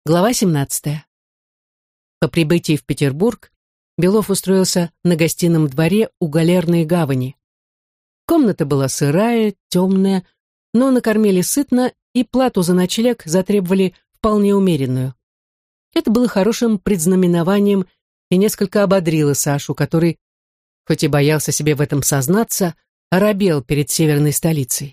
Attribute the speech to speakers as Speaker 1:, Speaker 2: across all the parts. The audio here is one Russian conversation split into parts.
Speaker 1: Глава 17. По прибытии в Петербург Белов устроился на гостином дворе у Галерной гавани. Комната была сырая, темная, но накормили сытно и плату за ночлег затребовали вполне умеренную. Это было хорошим предзнаменованием и несколько ободрило Сашу, который, хоть и боялся себе в этом сознаться, оробел перед северной столицей.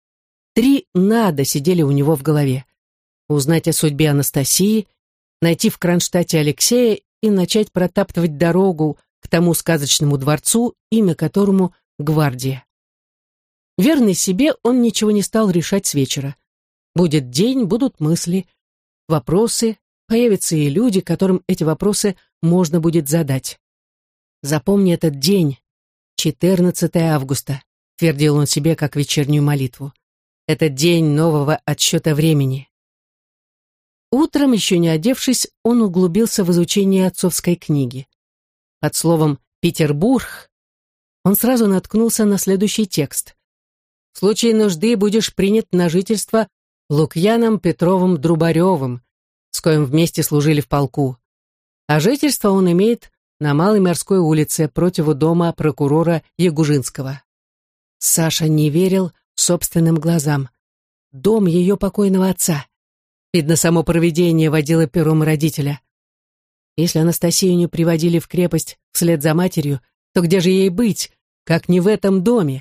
Speaker 1: 3 «надо» сидели у него в голове: узнать о судьбе Анастасии, найти в Кронштадте Алексея и начать протаптывать дорогу к тому сказочному дворцу, имя которому Гвардия. Верный себе, он ничего не стал решать с вечера. Будет день, будут мысли, вопросы, появятся и люди, которым эти вопросы можно будет задать. «Запомни этот день, 14 августа», твердил он себе как вечернюю молитву. «Это день нового отсчета времени». Утром, еще не одевшись, он углубился в изучение отцовской книги. Под словом «Петербург» он сразу наткнулся на следующий текст. «В случае нужды будешь принят на жительство Лукьяном Петровым Друбаревым, с коим вместе служили в полку. А жительство он имеет на Малой Морской улице противу дома прокурора Ягужинского». Саша не верил собственным глазам. Дом ее покойного отца. Видно, само провидение водило пером родителя. Если Анастасию не приводили в крепость вслед за матерью, то где же ей быть, как не в этом доме?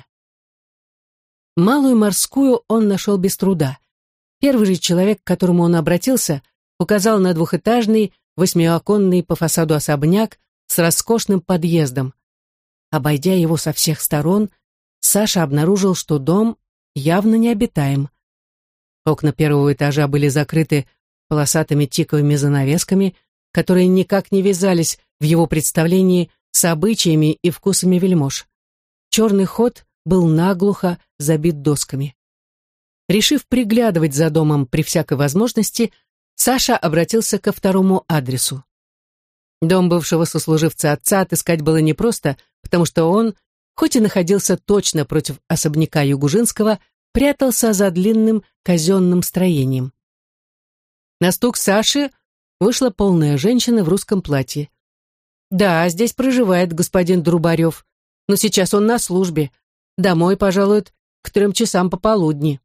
Speaker 1: Малую Морскую он нашел без труда. Первый же человек, к которому он обратился, указал на двухэтажный, 8-оконный по фасаду особняк с роскошным подъездом. Обойдя его со всех сторон, Саша обнаружил, что дом явно необитаем. Окна первого этажа были закрыты полосатыми тиковыми занавесками, которые никак не вязались в его представлении с обычаями и вкусами вельмож. Черный ход был наглухо забит досками. Решив приглядывать за домом при всякой возможности, Саша обратился ко второму адресу. Дом бывшего сослуживца отца отыскать было непросто, потому что он, хоть и находился точно против особняка Ягужинского, прятался за длинным казенным строением. На стук Саши вышла полная женщина в русском платье. «Да, здесь проживает господин Друбарев, но сейчас он на службе. Домой пожалует к 3 часам пополудни».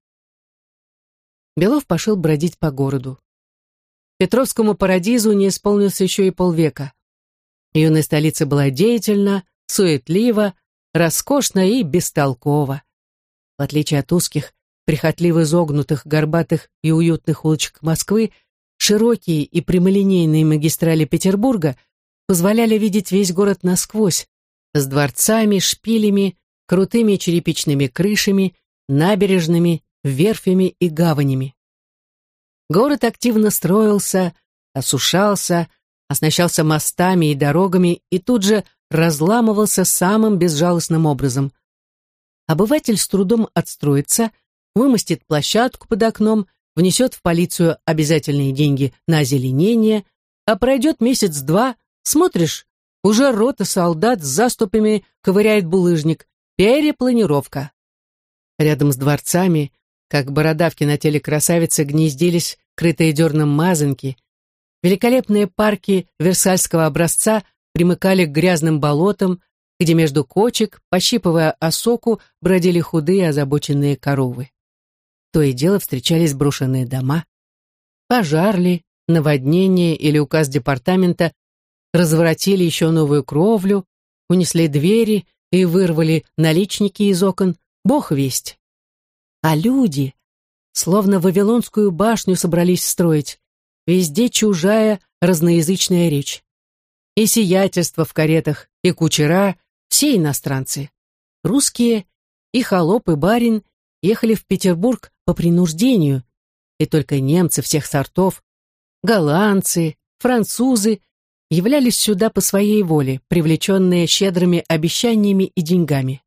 Speaker 1: Белов пошел бродить по городу. Петровскому парадизу не исполнилось еще и полвека. Юная столица была деятельна, суетлива, роскошна и бестолкова. В отличие от узких, прихотливо изогнутых, горбатых и уютных улочек Москвы, широкие и прямолинейные магистрали Петербурга позволяли видеть весь город насквозь, с дворцами, шпилями, крутыми черепичными крышами, набережными, верфями и гаванями. Город активно строился, осушался, оснащался мостами и дорогами и тут же разламывался самым безжалостным образом. Обыватель с трудом отстроится, вымостит площадку под окном, внесет в полицию обязательные деньги на озеленение, а пройдет месяц-два, смотришь, уже рота солдат с заступами ковыряет булыжник, перепланировка. Рядом с дворцами, как бородавки на теле красавицы, гнездились крытые дерном мазанки. Великолепные парки версальского образца примыкали к грязным болотам, где между кочек, пощипывая осоку, бродили худые озабоченные коровы. То и дело встречались брошенные дома. Пожар ли, наводнение или указ департамента разворотили еще новую кровлю, унесли двери и вырвали наличники из окон, бог весть. А люди, словно Вавилонскую башню, собрались строить. Везде чужая разноязычная речь. И сиятельство в каретах, и кучера, все иностранцы. Русские, и холоп, и барин ехали в Петербург по принуждению, и только немцы всех сортов, голландцы, французы являлись сюда по своей воле, привлеченные щедрыми обещаниями и деньгами.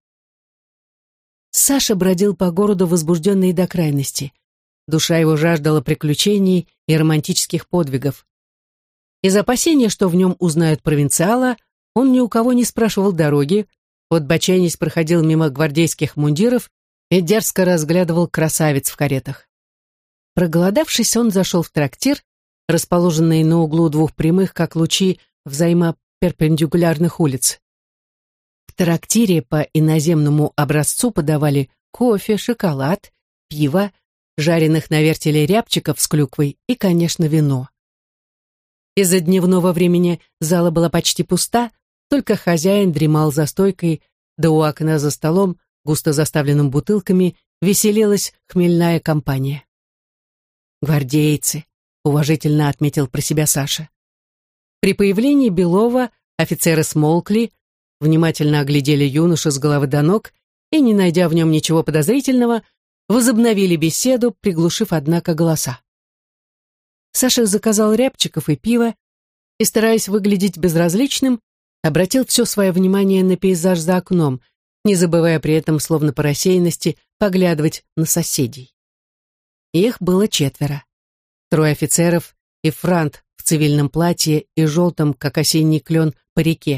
Speaker 1: Саша бродил по городу, возбужденный до крайности. Душа его жаждала приключений и романтических подвигов. Из опасения, что в нем узнают провинциала, он ни у кого не спрашивал дороги, подбоченясь проходил мимо гвардейских мундиров и дерзко разглядывал красавиц в каретах. Проголодавшись, он зашел в трактир расположенные на углу двух прямых, как лучи взаимоперпендикулярных улиц. В трактире по иноземному образцу подавали кофе, шоколад, пиво, жареных на вертеле рябчиков с клюквой и, конечно, вино. Из-за дневного времени зала была почти пуста, только хозяин дремал за стойкой, да у окна за столом, густо заставленным бутылками, веселилась хмельная компания. «Гвардейцы», — уважительно отметил про себя Саша. При появлении Белова офицеры смолкли, внимательно оглядели юношу с головы до ног и, не найдя в нем ничего подозрительного, возобновили беседу, приглушив, однако, голоса. Саша заказал рябчиков и пиво и, стараясь выглядеть безразличным, обратил все свое внимание на пейзаж за окном, не забывая при этом, словно по рассеянности, поглядывать на соседей. Их было 4. 3 офицеров и франт в цивильном платье и желтом, как осенний клен, парике.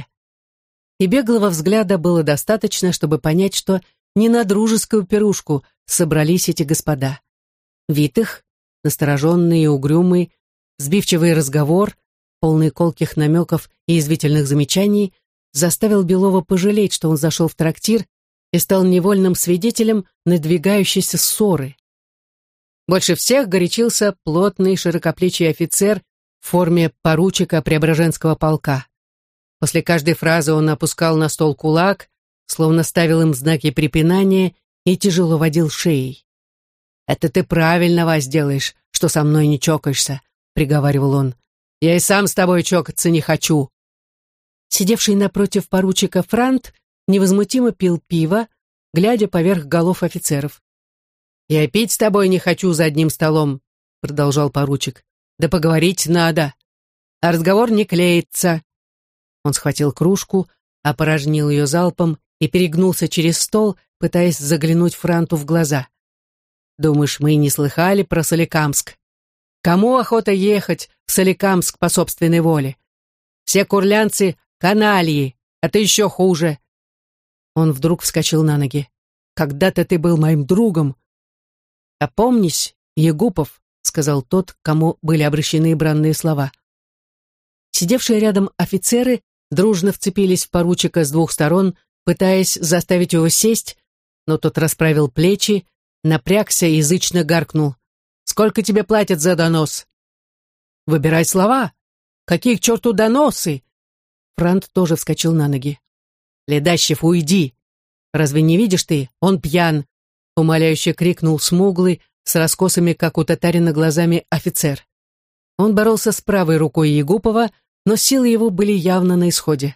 Speaker 1: И беглого взгляда было достаточно, чтобы понять, что не на дружескую пирушку собрались эти господа. Вид их, настороженный и угрюмый, сбивчивый разговор, полный колких намеков и язвительных замечаний, заставил Белова пожалеть, что он зашел в трактир и стал невольным свидетелем надвигающейся ссоры. Больше всех горячился плотный широкоплечий офицер в форме поручика Преображенского полка. После каждой фразы он опускал на стол кулак, словно ставил им знаки препинания и тяжело водил шеей. «Это ты правильно, Вась, делаешь, что со мной не чокаешься», — приговаривал он. «Я и сам с тобой чокаться не хочу». Сидевший напротив поручика франт невозмутимо пил пиво, глядя поверх голов офицеров. «Я пить с тобой не хочу за одним столом», — продолжал поручик. «Да поговорить надо, а разговор не клеится». Он схватил кружку, опорожнил ее залпом и перегнулся через стол, пытаясь заглянуть франту в глаза. «Думаешь, мы не слыхали про Соликамск? Кому охота ехать в Соликамск по собственной воле? Все курлянцы — канальи, а ты еще хуже». Он вдруг вскочил на ноги. «Когда-то ты был моим другом». «Опомнись, Егупов», — сказал тот, к кому были обращены бранные слова. Сидевшие рядом офицеры дружно вцепились в поручика с 2 сторон, пытаясь заставить его сесть, но тот расправил плечи, напрягся и язычно гаркнул. «Сколько тебе платят за донос?» «Выбирай слова. Какие к черту доносы?» Франт тоже вскочил на ноги. «Ледащев, уйди! Разве не видишь ты? Он пьян!» Умоляюще крикнул смуглый, с раскосами, как у татарина, глазами офицер. Он боролся с правой рукой Егупова, но силы его были явно на исходе.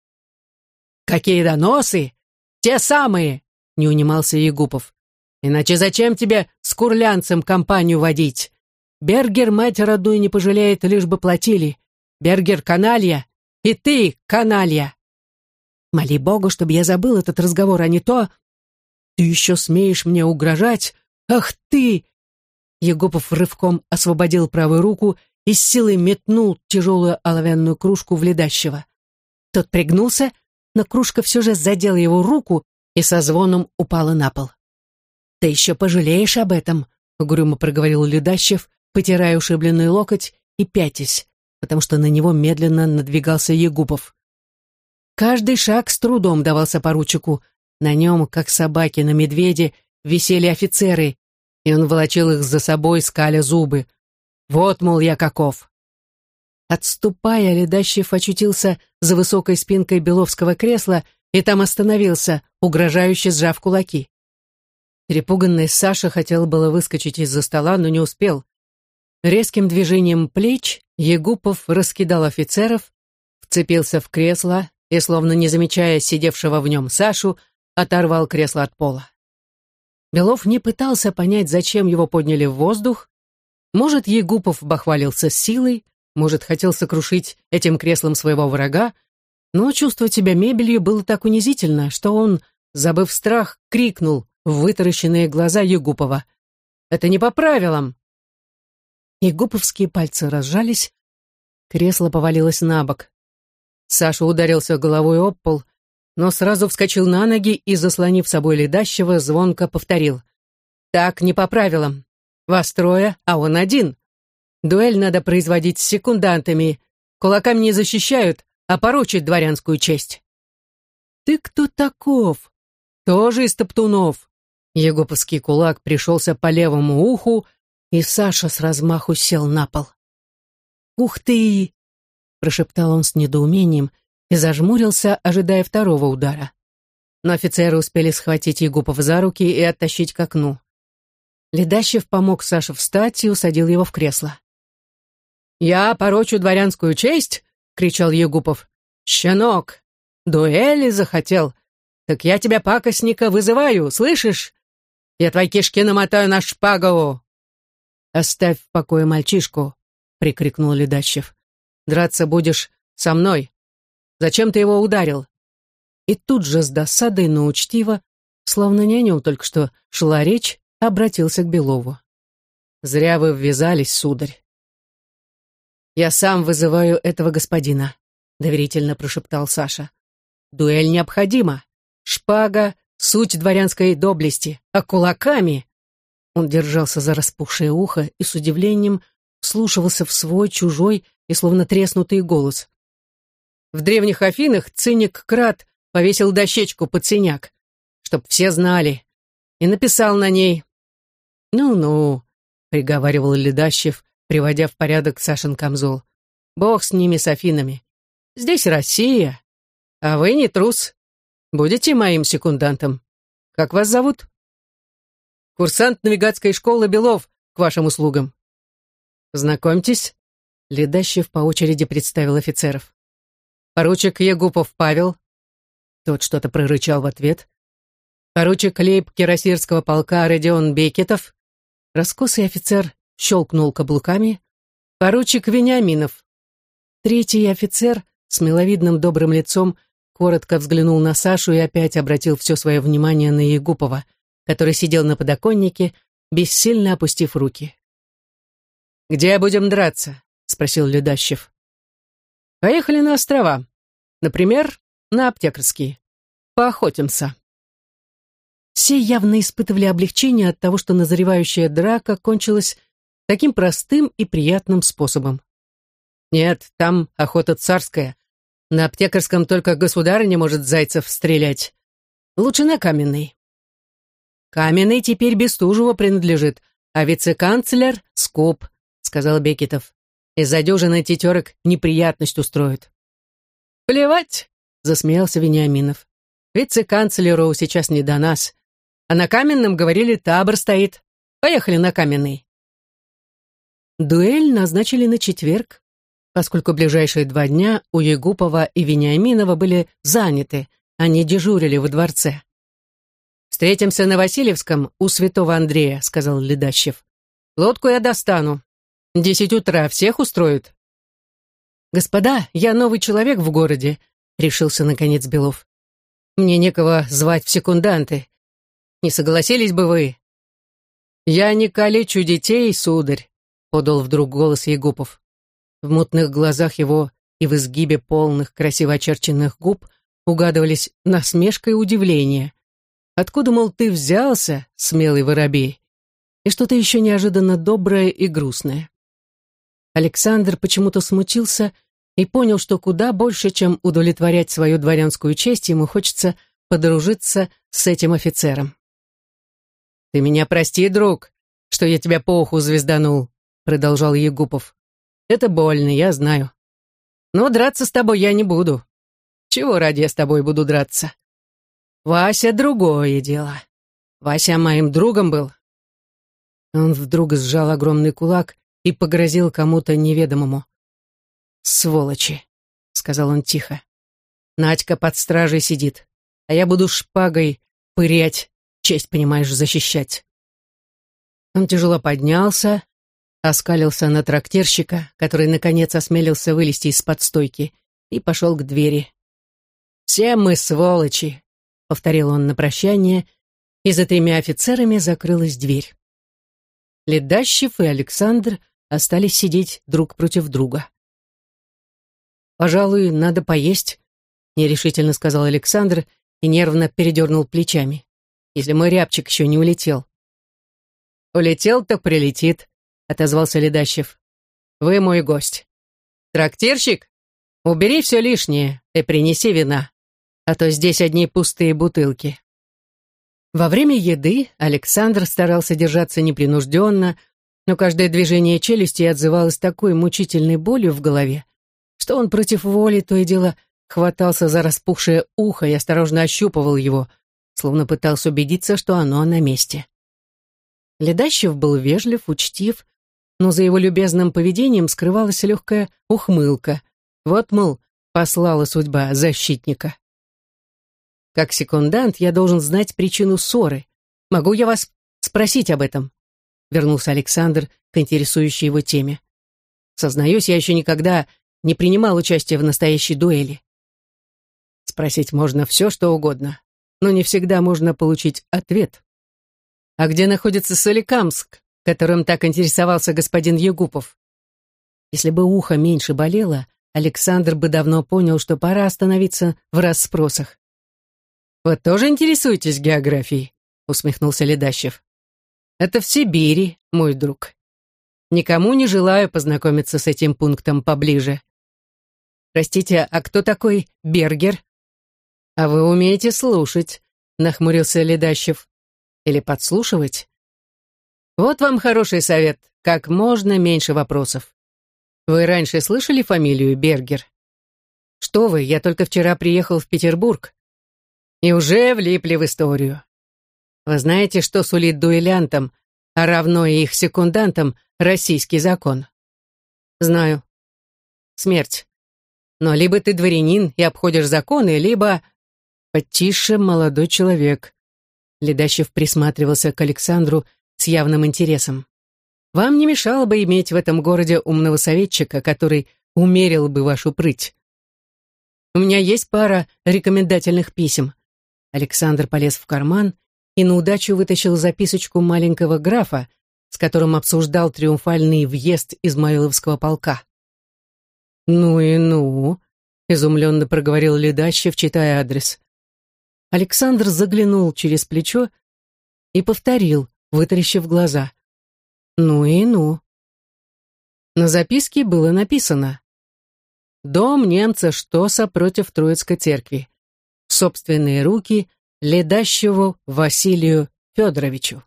Speaker 1: «Какие доносы? Те самые!» — не унимался Егупов. «Иначе зачем тебе с курлянцем компанию водить? Бергер мать родную не пожалеет, лишь бы платили. Бергер каналья, и ты каналья!» «Моли Бога, чтобы я забыл этот разговор, а не то...» «Ты еще смеешь мне угрожать? Ах ты!» Егупов рывком освободил правую руку и с силой метнул тяжелую оловянную кружку в ледащего. Тот пригнулся, но кружка все же задела его руку и со звоном упала на пол. «Ты еще пожалеешь об этом», — угрюмо проговорил Ледащев, потирая ушибленный локоть и пятясь, потому что на него медленно надвигался Егупов. Каждый шаг с трудом давался поручику. На нем, как собаки на медведе, висели офицеры, и он волочил их за собой, скаля зубы. «Вот, мол, я каков!» Отступая, Ледащев очутился за высокой спинкой беловского кресла и там остановился, угрожающе сжав кулаки. Перепуганный Саша хотел было выскочить из-за стола, но не успел. Резким движением плеч Егупов раскидал офицеров, вцепился в кресло и, словно не замечая сидевшего в нем Сашу, оторвал кресло от пола. Белов не пытался понять, зачем его подняли в воздух. Может, Егупов бахвалился силой, может, хотел сокрушить этим креслом своего врага, но чувствовать себя мебелью было так унизительно, что он, забыв страх, крикнул в вытаращенные глаза Егупова. «Это не по правилам!» Егуповские пальцы разжались, кресло повалилось на бок. Саша ударился головой об пол, но сразу вскочил на ноги и, заслонив собой Ледащева, звонко повторил. «Так не по правилам. Вас 3, а он 1. Дуэль надо производить с секундантами. Кулаками не защищают, а порочат дворянскую честь. Ты кто таков? Тоже из топтунов. Егоповский кулак пришелся по левому уху, и Саша с размаху сел на пол. «Ух ты!» — прошептал он с недоумением и зажмурился, ожидая второго удара. Но офицеры успели схватить Егупова за руки и оттащить к окну. Ледащев помог Саше встать и усадил его в кресло. «Я порочу дворянскую честь?» — кричал Егупов. «Щенок, дуэли захотел? Так я тебя, пакостника, вызываю, слышишь? Я твои кишки намотаю на шпагу!» «Оставь в покое мальчишку!» — прикрикнул Ледащев. «Драться будешь со мной. Зачем ты его ударил?» И тут же с досадой, но учтиво, словно не о нем только что шла речь, обратился к Белову. «Зря вы ввязались, сударь». «Я сам вызываю этого господина», — доверительно прошептал Саша. «Дуэль необходима. Шпага — суть дворянской доблести, а кулаками...» Он держался за распухшее ухо и с удивлением вслушивался в свой, чужой и словно треснутый голос. В древних Афинах циник Крат повесил дощечку под синяк, чтоб все знали, и написал на ней: «Ну-ну», — приговаривал Ледащев, приводя в порядок Сашин камзол, «бог с ними, с Афинами. Здесь Россия, а вы не трус. Будете моим секундантом. Как вас зовут?» «Курсант навигатской школы Белов, к вашим услугам». «Знакомьтесь», — Ледащев по очереди представил офицеров. «Поручик Егупов Павел». Тот что-то прорычал в ответ. «Поручик лейб-кирасирского полка Родион Бекетов». Раскосый офицер щелкнул каблуками. «Поручик Вениаминов». Третий офицер с миловидным добрым лицом коротко взглянул на Сашу и опять обратил все свое внимание на Егупова, который сидел на подоконнике, бессильно опустив руки. «Где будем драться?» — спросил Ледащев. «Поехали на острова. Например, на Аптекарский. Поохотимся». Все явно испытывали облегчение от того, что назревающая драка кончилась таким простым и приятным способом. «Нет, там охота царская. На Аптекарском только государыня может зайцев стрелять. Лучше на Каменной». «Каменный теперь Бестужеву принадлежит, а вице-канцлер — скуп», — сказал Бекетов. «Из-за дюжины тетерок неприятность устроит». «Плевать», — засмеялся Вениаминов. «Вице-канцлеру сейчас не до нас. А на Каменном, говорили, табор стоит. Поехали на Каменный». Дуэль назначили на четверг, поскольку ближайшие 2 дня у Егупова и Вениаминова были заняты, они дежурили во дворце. «Встретимся на Васильевском у святого Андрея», — сказал Ледащев. «Лодку я достану. 10 утра всех устроит?» «Господа, я новый человек в городе», — решился наконец Белов. «Мне некого звать в секунданты. Не согласились бы вы?» «Я не калечу детей, сударь», — подал вдруг голос Егупов. В мутных глазах его и в изгибе полных, красиво очерченных губ угадывались насмешка и удивление. «Откуда, мол, ты взялся, смелый воробей?» И что-то еще неожиданно доброе и грустное. Александр почему-то смутился и понял, что куда больше, чем удовлетворять свою дворянскую честь, ему хочется подружиться с этим офицером. «Ты меня прости, друг, что я тебя по уху звезданул», — продолжал Егупов. «Это больно, я знаю. Но драться с тобой я не буду. Чего ради я с тобой буду драться? Вася — другое дело. Вася моим другом был». Он вдруг сжал огромный кулак и погрозил кому-то неведомому. «Сволочи», — сказал он тихо. «Надька под стражей сидит, а я буду шпагой пырять, честь, понимаешь, защищать». Он тяжело поднялся, оскалился на трактирщика, который, наконец, осмелился вылезти из-под стойки, и пошел к двери. «Все мы сволочи», — повторил он на прощание, и за 3 офицерами закрылась дверь. Ледащев и Александр остались сидеть друг против друга. «Пожалуй, надо поесть», — нерешительно сказал Александр и нервно передернул плечами, «если мой рябчик еще не улетел». «Улетел, так прилетит», — отозвался Ледащев. вы мой гость. Трактирщик, убери все лишнее и принеси вина, а то здесь одни пустые бутылки». Во время еды Александр старался держаться непринужденно, но каждое движение челюсти отзывалось такой мучительной болью в голове, что он против воли то и дело хватался за распухшее ухо и осторожно ощупывал его, словно пытался убедиться, что оно на месте. Ледащев был вежлив, учтив, но за его любезным поведением скрывалась легкая ухмылка. Вот, мол, послала судьба защитника. «Как секундант я должен знать причину ссоры. Могу я вас спросить об этом?» Вернулся Александр к интересующей его теме. «Сознаюсь, я еще никогда не принимал участия в настоящей дуэли. Спросить можно все, что угодно, но не всегда можно получить ответ. А где находится Соликамск, которым так интересовался господин Егупов?» Если бы ухо меньше болело, Александр бы давно понял, что пора остановиться в расспросах. «Вы тоже интересуетесь географией?» — усмехнулся Ледащев. «Это в Сибири, мой друг. Никому не желаю познакомиться с этим пунктом поближе. Простите, а кто такой Бергер?» «А вы умеете слушать», — нахмурился Ледащев. «Или подслушивать? Вот вам хороший совет, как можно меньше вопросов. Вы раньше слышали фамилию Бергер?» «Что вы, я только вчера приехал в Петербург. И уже влипли в историю. Вы знаете, что сулит дуэлянтам, а равно и их секундантам, российский закон?» «Знаю. Смерть. Но либо ты дворянин и обходишь законы, либо...» «Потише, молодой человек». Ледащев присматривался к Александру с явным интересом. «Вам не мешало бы иметь в этом городе умного советчика, который умерил бы вашу прыть. У меня есть пара рекомендательных писем». Александр полез в карман и на удачу вытащил записочку маленького графа, с которым обсуждал триумфальный въезд Измаиловского полка. «Ну и ну», — изумленно проговорил Ледащев, читая адрес. Александр заглянул через плечо и повторил, вытаращив глаза. «Ну и ну». На записке было написано: «Дом немца Штоса против Троицкой церкви. Собственные руки Ледащеву Василию Федоровичу».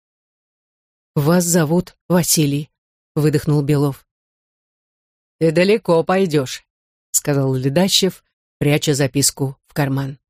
Speaker 1: «Вас зовут Василий», — выдохнул Белов. «Ты далеко пойдешь», — сказал Ледащев, пряча записку в карман.